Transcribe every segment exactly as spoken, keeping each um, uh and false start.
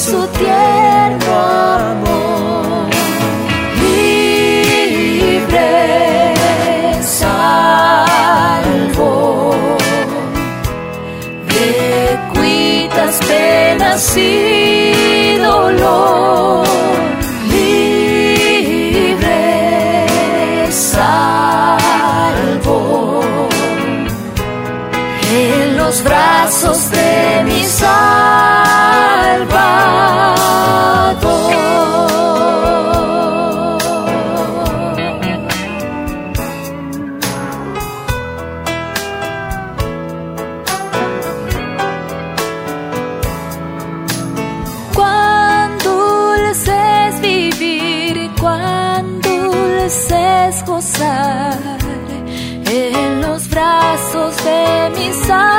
su tierno amor. Libre, salvo de cuitas, penas y dolor. Libre, salvo en los brazos de mi Salvador. Cuán dulce es vivir, cuán dulce es gozar en los brazos de mi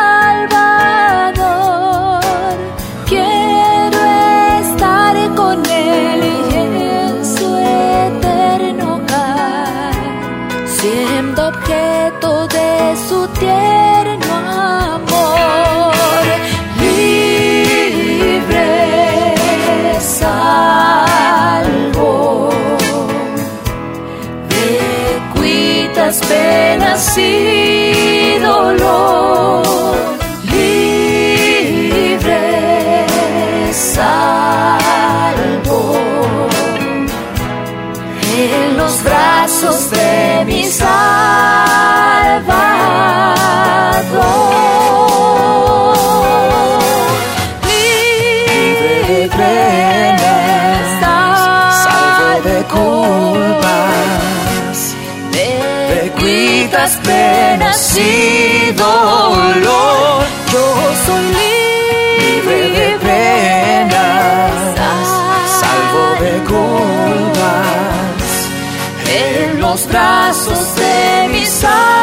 Salvador. Quiero estar con Él y en su eterno hogar, siendo objeto de su tierno amor. Libre, salvo de cuitas, penas y dolor. Libre, salvo en los brazos de mi Salvador. Libre, salvo de culpas, de cuitas, penas y dolor. Yo soy libre de penas, salvo de culpas, en los brazos de mi Salvador.